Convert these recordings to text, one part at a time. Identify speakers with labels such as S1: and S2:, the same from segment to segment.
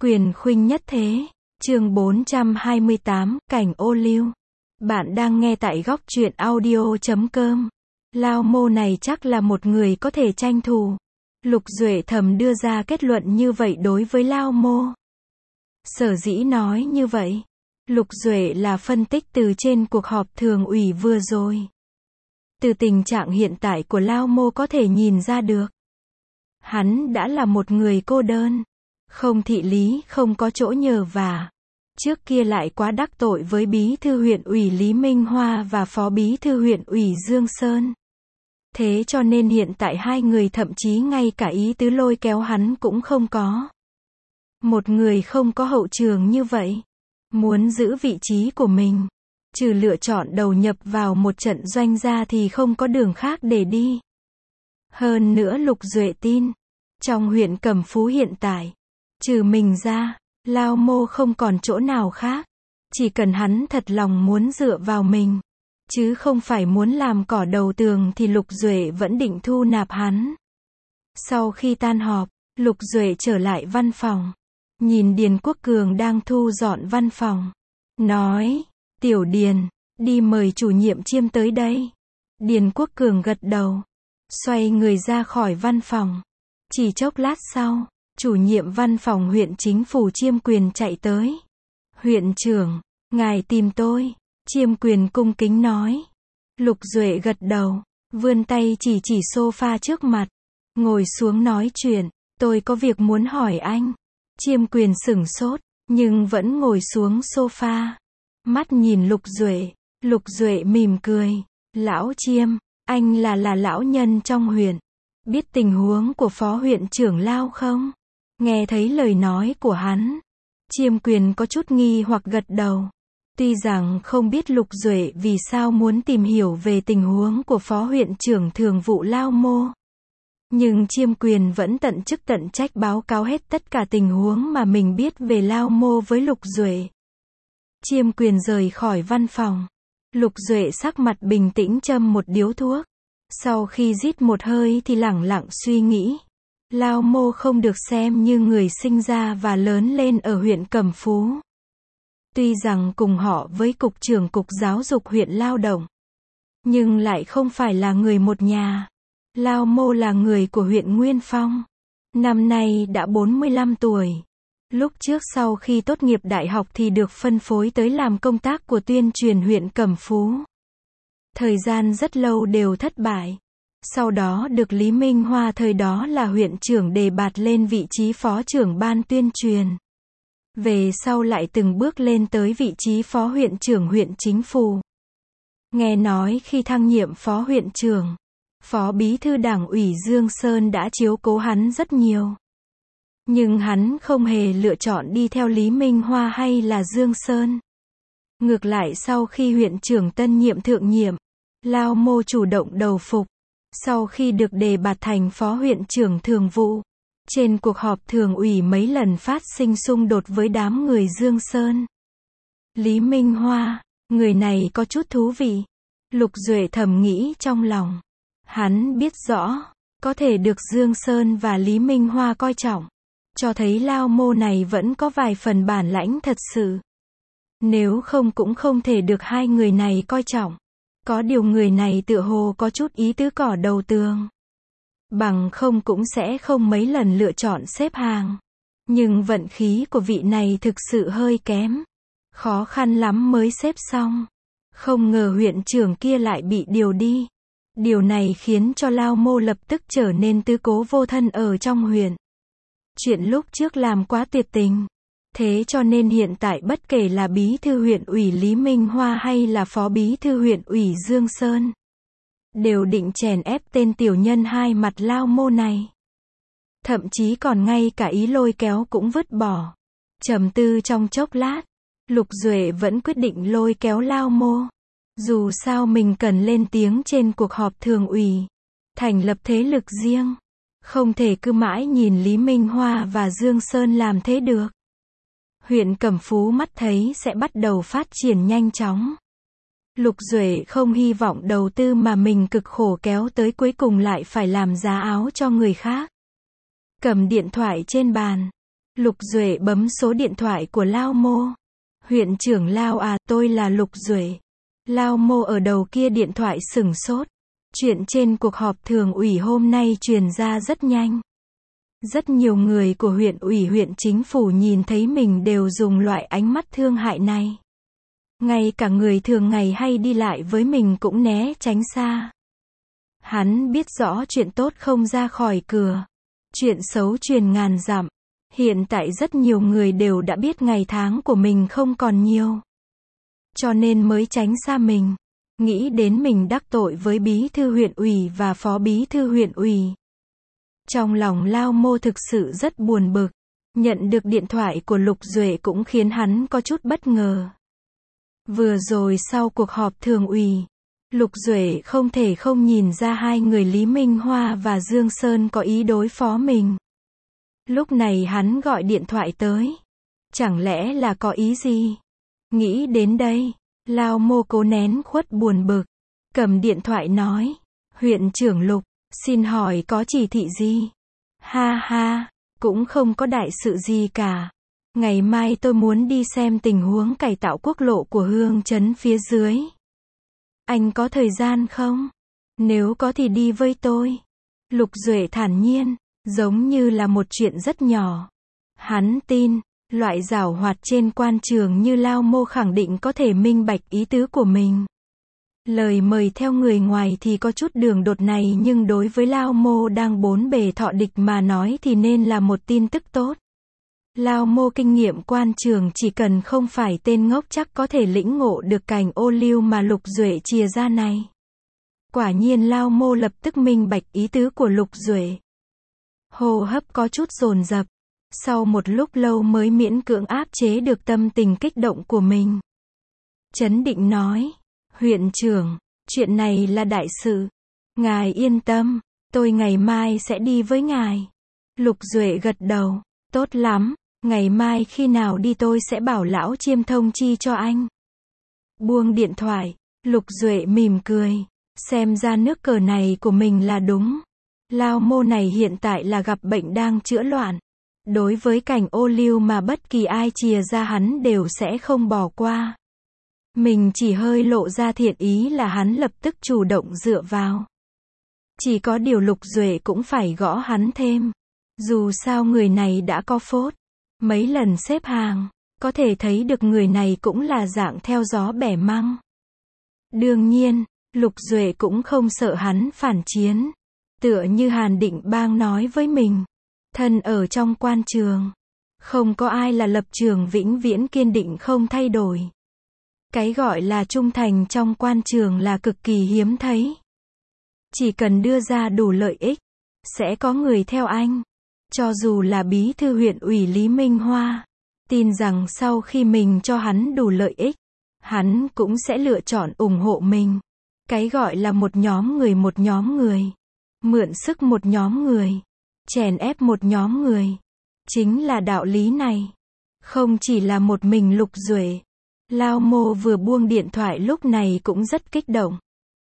S1: Quyền khuynh nhất thế. Chương 428, cảnh ô liu. Bạn đang nghe tại góc truyện audio.com. Lao Mô này chắc là một người có thể tranh thủ. Lục Duệ thầm đưa ra kết luận như vậy đối với Lao Mô. Sở dĩ nói như vậy, Lục Duệ là phân tích từ trên cuộc họp thường ủy vừa rồi. Từ tình trạng hiện tại của Lao Mô có thể nhìn ra được. Hắn đã là một người cô đơn, không thị lý, không có chỗ nhờ vả. Trước kia lại quá đắc tội với bí thư huyện ủy Lý Minh Hoa và phó bí thư huyện ủy Dương Sơn. Thế cho nên hiện tại hai người thậm chí ngay cả ý tứ lôi kéo hắn cũng không có. Một người không có hậu trường như vậy, muốn giữ vị trí của mình, trừ lựa chọn đầu nhập vào một trận doanh ra thì không có đường khác để đi. Hơn nữa Lục Duệ tin, trong huyện Cẩm Phú hiện tại, trừ mình ra, Lao Mô không còn chỗ nào khác. Chỉ cần hắn thật lòng muốn dựa vào mình, chứ không phải muốn làm cỏ đầu tường thì Lục Duệ vẫn định thu nạp hắn. Sau khi tan họp, Lục Duệ trở lại văn phòng, nhìn Điền Quốc Cường đang thu dọn văn phòng, nói, Tiểu Điền, đi mời chủ nhiệm Chiêm tới đây. Điền Quốc Cường gật đầu, xoay người ra khỏi văn phòng. Chỉ chốc lát sau, chủ nhiệm văn phòng huyện chính phủ Chiêm Quyền chạy tới. Huyện trưởng, ngài tìm tôi. Chiêm Quyền cung kính nói. Lục Duệ gật đầu, vươn tay chỉ sofa trước mặt. Ngồi xuống nói chuyện, tôi có việc muốn hỏi anh. Chiêm Quyền sửng sốt, nhưng vẫn ngồi xuống sofa. Mắt nhìn Lục Duệ mỉm cười. Lão Chiêm, anh là lão nhân trong huyện. Biết tình huống của phó huyện trưởng Lao không? Nghe thấy lời nói của hắn, Chiêm Quyền có chút nghi hoặc gật đầu. Tuy rằng không biết Lục Duệ vì sao muốn tìm hiểu về tình huống của phó huyện trưởng thường vụ Lao Mô, nhưng Chiêm Quyền vẫn tận chức tận trách báo cáo hết tất cả tình huống mà mình biết về Lao Mô với Lục Duệ. Chiêm Quyền rời khỏi văn phòng. Lục Duệ sắc mặt bình tĩnh châm một điếu thuốc. Sau khi rít một hơi thì lẳng lặng suy nghĩ. Lao Mô không được xem như người sinh ra và lớn lên ở huyện Cẩm Phú. Tuy rằng cùng họ với cục trưởng cục giáo dục huyện Lao Động, nhưng lại không phải là người một nhà. Lao Mô là người của huyện Nguyên Phong. Năm nay đã 45 tuổi. Lúc trước sau khi tốt nghiệp đại học thì được phân phối tới làm công tác của tuyên truyền huyện Cẩm Phú. Thời gian rất lâu đều thất bại. Sau đó được Lý Minh Hoa thời đó là huyện trưởng đề bạt lên vị trí phó trưởng ban tuyên truyền. Về sau lại từng bước lên tới vị trí phó huyện trưởng huyện chính phủ. Nghe nói khi thăng nhiệm phó huyện trưởng, phó bí thư đảng ủy Dương Sơn đã chiếu cố hắn rất nhiều. Nhưng hắn không hề lựa chọn đi theo Lý Minh Hoa hay là Dương Sơn. Ngược lại sau khi huyện trưởng tân nhiệm thượng nhiệm, Lao Mô chủ động đầu phục. Sau khi được đề bạt thành phó huyện trưởng thường vụ, trên cuộc họp thường ủy mấy lần phát sinh xung đột với đám người Dương Sơn. Lý Minh Hoa, người này có chút thú vị. Lục Duệ thầm nghĩ trong lòng. Hắn biết rõ, có thể được Dương Sơn và Lý Minh Hoa coi trọng, cho thấy Lao Mô này vẫn có vài phần bản lãnh thật sự. Nếu không cũng không thể được hai người này coi trọng. Có điều người này tựa hồ có chút ý tứ cỏ đầu tường. Bằng không cũng sẽ không mấy lần lựa chọn xếp hàng. Nhưng vận khí của vị này thực sự hơi kém. Khó khăn lắm mới xếp xong. Không ngờ huyện trưởng kia lại bị điều đi. Điều này khiến cho Lao Mô lập tức trở nên tứ cố vô thân ở trong huyện. Chuyện lúc trước làm quá tuyệt tình. Thế cho nên hiện tại bất kể là bí thư huyện ủy Lý Minh Hoa hay là phó bí thư huyện ủy Dương Sơn, đều định chèn ép tên tiểu nhân hai mặt Lao Mô này. Thậm chí còn ngay cả ý lôi kéo cũng vứt bỏ. Trầm tư trong chốc lát, Lục Duệ vẫn quyết định lôi kéo Lao Mô. Dù sao mình cần lên tiếng trên cuộc họp thường ủy, thành lập thế lực riêng. Không thể cứ mãi nhìn Lý Minh Hoa và Dương Sơn làm thế được. Huyện Cẩm Phú mắt thấy sẽ bắt đầu phát triển nhanh chóng. Lục Duệ không hy vọng đầu tư mà mình cực khổ kéo tới cuối cùng lại phải làm giá áo cho người khác. Cầm điện thoại trên bàn, Lục Duệ bấm số điện thoại của Lao Mô. Huyện trưởng Lao à, tôi là Lục Duệ. Lao Mô ở đầu kia điện thoại sửng sốt. Chuyện trên cuộc họp thường ủy hôm nay truyền ra rất nhanh. Rất nhiều người của huyện ủy huyện chính phủ nhìn thấy mình đều dùng loại ánh mắt thương hại này. Ngay cả người thường ngày hay đi lại với mình cũng né tránh xa. Hắn biết rõ chuyện tốt không ra khỏi cửa. Chuyện xấu truyền ngàn dặm. Hiện tại rất nhiều người đều đã biết ngày tháng của mình không còn nhiều. Cho nên mới tránh xa mình. Nghĩ đến mình đắc tội với bí thư huyện ủy và phó bí thư huyện ủy. Trong lòng Lao Mô thực sự rất buồn bực. Nhận được điện thoại của Lục Duệ cũng khiến hắn có chút bất ngờ. Vừa rồi sau cuộc họp thường ủy, Lục Duệ không thể không nhìn ra hai người Lý Minh Hoa và Dương Sơn có ý đối phó mình. Lúc này hắn gọi điện thoại tới. Chẳng lẽ là có ý gì? Nghĩ đến đây, Lao Mô cố nén khuất buồn bực. Cầm điện thoại nói. Huyện trưởng Lục, xin hỏi có chỉ thị gì? Ha ha, cũng không có đại sự gì cả. Ngày mai tôi muốn đi xem tình huống cải tạo quốc lộ của Hương Trấn phía dưới. Anh có thời gian không? Nếu có thì đi với tôi. Lục Duệ thản nhiên, giống như là một chuyện rất nhỏ. Hắn tin, loại giảo hoạt trên quan trường như Lao Mô khẳng định có thể minh bạch ý tứ của mình. Lời mời theo người ngoài thì có chút đường đột này nhưng đối với Lao Mô đang bốn bề thọ địch mà nói thì nên là một tin tức tốt. Lao Mô kinh nghiệm quan trường chỉ cần không phải tên ngốc chắc có thể lĩnh ngộ được cành ô liu mà Lục Duệ chìa ra này. Quả nhiên Lao Mô lập tức minh bạch ý tứ của Lục Duệ. Hô hấp có chút dồn dập. Sau một lúc lâu mới miễn cưỡng áp chế được tâm tình kích động của mình. Trấn định nói. Huyện trưởng, chuyện này là đại sự. Ngài yên tâm, tôi ngày mai sẽ đi với ngài. Lục Duệ gật đầu. Tốt lắm, ngày mai khi nào đi tôi sẽ bảo lão Chiêm thông chi cho anh. Buông điện thoại, Lục Duệ mỉm cười. Xem ra nước cờ này của mình là đúng. Lao Mô này hiện tại là gặp bệnh đang chữa loạn. Đối với cảnh ô liu mà bất kỳ ai chìa ra hắn đều sẽ không bỏ qua. Mình chỉ hơi lộ ra thiện ý là hắn lập tức chủ động dựa vào. Chỉ có điều Lục Duệ cũng phải gõ hắn thêm. Dù sao người này đã có phốt. Mấy lần xếp hàng, có thể thấy được người này cũng là dạng theo gió bẻ măng. Đương nhiên, Lục Duệ cũng không sợ hắn phản chiến. Tựa như Hàn Định Bang nói với mình. Thân ở trong quan trường. Không có ai là lập trường vĩnh viễn kiên định không thay đổi. Cái gọi là trung thành trong quan trường là cực kỳ hiếm thấy. Chỉ cần đưa ra đủ lợi ích, sẽ có người theo anh. Cho dù là bí thư huyện ủy Lý Minh Hoa, tin rằng sau khi mình cho hắn đủ lợi ích, hắn cũng sẽ lựa chọn ủng hộ mình. Cái gọi là một nhóm người, mượn sức một nhóm người, chèn ép một nhóm người. Chính là đạo lý này. Không chỉ là một mình Lục Duệ. Lao Mô vừa buông điện thoại lúc này cũng rất kích động.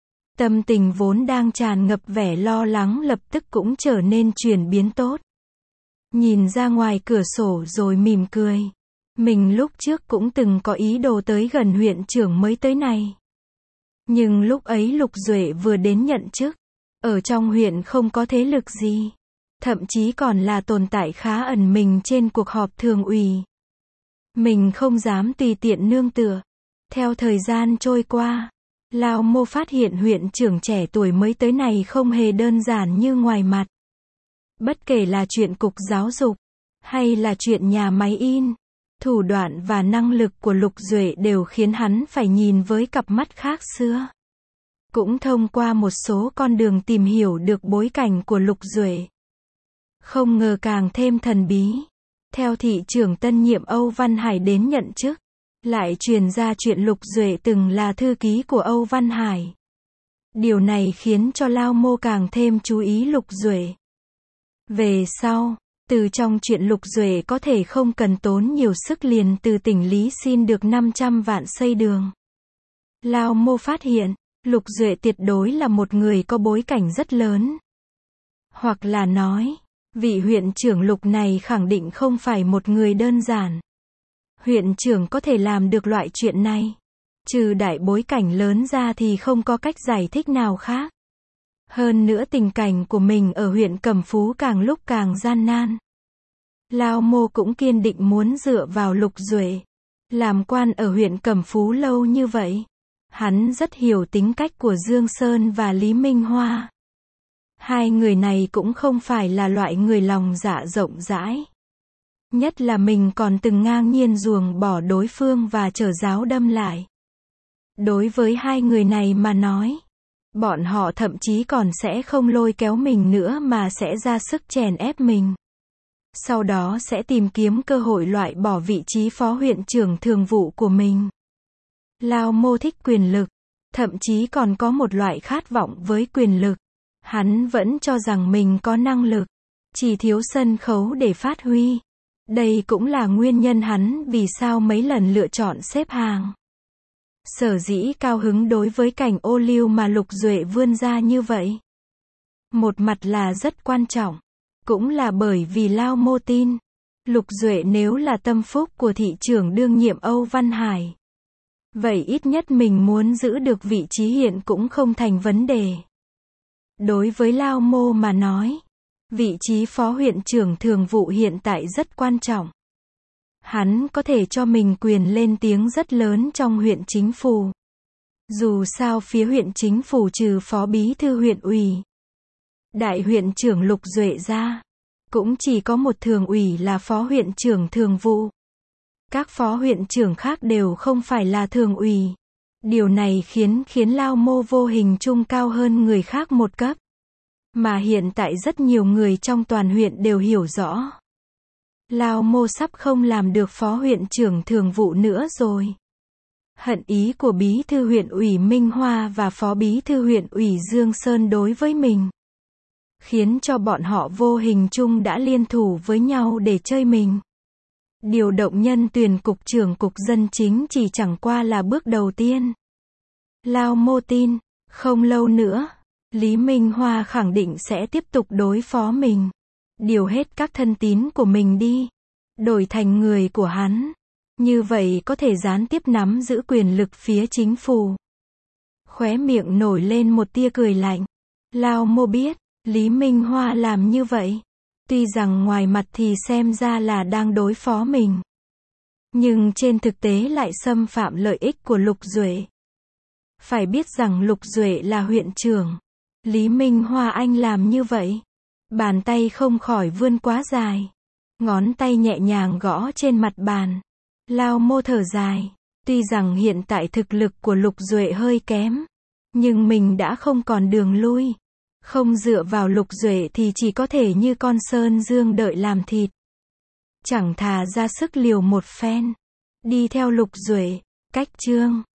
S1: Tâm tình vốn đang tràn ngập vẻ lo lắng lập tức cũng trở nên chuyển biến tốt. Nhìn ra ngoài cửa sổ rồi mỉm cười. Mình lúc trước cũng từng có ý đồ tới gần huyện trưởng mới tới này. Nhưng lúc ấy Lục Duệ vừa đến nhận chức. Ở trong huyện không có thế lực gì. Thậm chí còn là tồn tại khá ẩn mình trên cuộc họp thường ủy. Mình không dám tùy tiện nương tựa. Theo thời gian trôi qua, Lao Mô phát hiện huyện trưởng trẻ tuổi mới tới này không hề đơn giản như ngoài mặt. Bất kể là chuyện cục giáo dục, hay là chuyện nhà máy in, thủ đoạn và năng lực của Lục Duệ đều khiến hắn phải nhìn với cặp mắt khác xưa. Cũng thông qua một số con đường tìm hiểu được bối cảnh của Lục Duệ. Không ngờ càng thêm thần bí. Theo thị trưởng tân nhiệm Âu Văn Hải đến nhận chức, lại truyền ra chuyện Lục Duệ từng là thư ký của Âu Văn Hải. Điều này khiến cho Lao Mô càng thêm chú ý Lục Duệ. Về sau, từ trong chuyện Lục Duệ có thể không cần tốn nhiều sức liền từ tỉnh Lý xin được 500 vạn xây đường. Lao Mô phát hiện, Lục Duệ tuyệt đối là một người có bối cảnh rất lớn. Hoặc là nói, Vị huyện trưởng Lục này khẳng định không phải một người đơn giản. Huyện trưởng có thể làm được loại chuyện này. Trừ đại bối cảnh lớn ra thì không có cách giải thích nào khác. Hơn nữa tình cảnh của mình ở huyện Cẩm Phú càng lúc càng gian nan. Lao Mô cũng kiên định muốn dựa vào Lục Duệ. Làm quan ở huyện Cẩm Phú lâu như vậy. Hắn rất hiểu tính cách của Dương Sơn và Lý Minh Hoa. Hai người này cũng không phải là loại người lòng dạ rộng rãi. Nhất là mình còn từng ngang nhiên ruồng bỏ đối phương và trở giáo đâm lại. Đối với hai người này mà nói, bọn họ thậm chí còn sẽ không lôi kéo mình nữa mà sẽ ra sức chèn ép mình. Sau đó sẽ tìm kiếm cơ hội loại bỏ vị trí phó huyện trưởng thường vụ của mình. Lao Mô thích quyền lực, thậm chí còn có một loại khát vọng với quyền lực. Hắn vẫn cho rằng mình có năng lực, chỉ thiếu sân khấu để phát huy. Đây cũng là nguyên nhân hắn vì sao mấy lần lựa chọn xếp hàng. Sở dĩ cao hứng đối với cảnh ô liu mà Lục Duệ vươn ra như vậy. Một mặt là rất quan trọng, cũng là bởi vì Lao Mô tin, Lục Duệ nếu là tâm phúc của thị trưởng đương nhiệm Âu Văn Hải. Vậy ít nhất mình muốn giữ được vị trí hiện cũng không thành vấn đề. Đối với Lao Mô mà nói, vị trí phó huyện trưởng thường vụ hiện tại rất quan trọng. Hắn có thể cho mình quyền lên tiếng rất lớn trong huyện chính phủ. Dù sao phía huyện chính phủ trừ phó bí thư huyện ủy, đại huyện trưởng Lục Duệ ra, cũng chỉ có một thường ủy là phó huyện trưởng thường vụ. Các phó huyện trưởng khác đều không phải là thường ủy. Điều này khiến Lao Mô vô hình chung cao hơn người khác một cấp. Mà hiện tại rất nhiều người trong toàn huyện đều hiểu rõ. Lao Mô sắp không làm được phó huyện trưởng thường vụ nữa rồi. Hận ý của bí thư huyện ủy Minh Hoa và phó bí thư huyện ủy Dương Sơn đối với mình, khiến cho bọn họ vô hình chung đã liên thủ với nhau để chơi mình. Điều động nhân tuyển cục trưởng cục dân chính chỉ chẳng qua là bước đầu tiên. Lao Mô tin, không lâu nữa, Lý Minh Hoa khẳng định sẽ tiếp tục đối phó mình. Điều hết các thân tín của mình đi, đổi thành người của hắn. Như vậy có thể gián tiếp nắm giữ quyền lực phía chính phủ. Khóe miệng nổi lên một tia cười lạnh. Lao Mô biết, Lý Minh Hoa làm như vậy. Tuy rằng ngoài mặt thì xem ra là đang đối phó mình. Nhưng trên thực tế lại xâm phạm lợi ích của Lục Duệ. Phải biết rằng Lục Duệ là huyện trưởng. Lý Minh Hoa anh làm như vậy. Bàn tay không khỏi vươn quá dài. Ngón tay nhẹ nhàng gõ trên mặt bàn. Lao Mô thở dài. Tuy rằng hiện tại thực lực của Lục Duệ hơi kém. Nhưng mình đã không còn đường lui. Không dựa vào Lục Duệ thì chỉ có thể như con sơn dương đợi làm thịt. Chẳng thà ra sức liều một phen. Đi theo Lục Duệ. Cách chương